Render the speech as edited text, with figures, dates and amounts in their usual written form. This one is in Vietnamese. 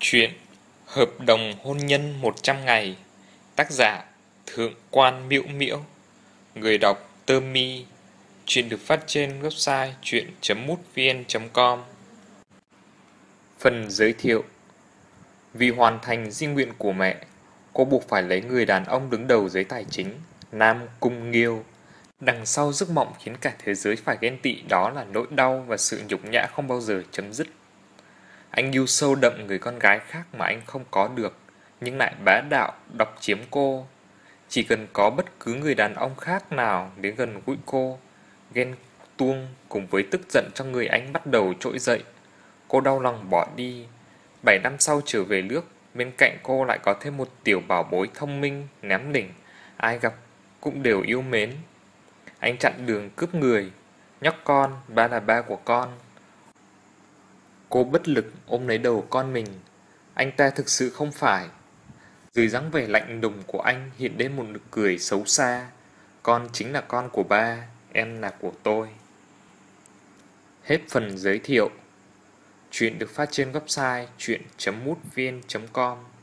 Chuyện Hợp đồng hôn nhân 100 ngày. Tác giả Thượng quan Miễu Miễu. Người đọc Tơ Mi. Chuyện được phát trên website chuyện.mútvn.com. Phần giới thiệu. Vì hoàn thành di nguyện của mẹ, cô buộc phải lấy người đàn ông đứng đầu giới tài chính, Nam Cung Nghiêu. Đằng sau giấc mộng khiến cả thế giới phải ghen tị, đó là nỗi đau và sự nhục nhã không bao giờ chấm dứt. Anh yêu sâu đậm người con gái khác mà anh không có được, nhưng lại bá đạo độc chiếm cô. Chỉ cần có bất cứ người đàn ông khác nào đến gần gũi cô, ghen tuông cùng với tức giận trong người anh bắt đầu trỗi dậy. Cô đau lòng bỏ đi. 7 năm sau trở về nước, bên cạnh cô lại có thêm một tiểu bảo bối thông minh, ném đỉnh, ai gặp cũng đều yêu mến. Anh chặn đường cướp người. Nhóc con, ba là ba của con. Cô bất lực ôm lấy đầu con mình. Anh ta thực sự không phải. Dưới dáng vẻ lạnh lùng của anh hiện lên một nụ cười xấu xa. Con chính là con của ba, em là của tôi. Hết phần giới thiệu. Chuyện được phát trên website chuyện.mútvn.com.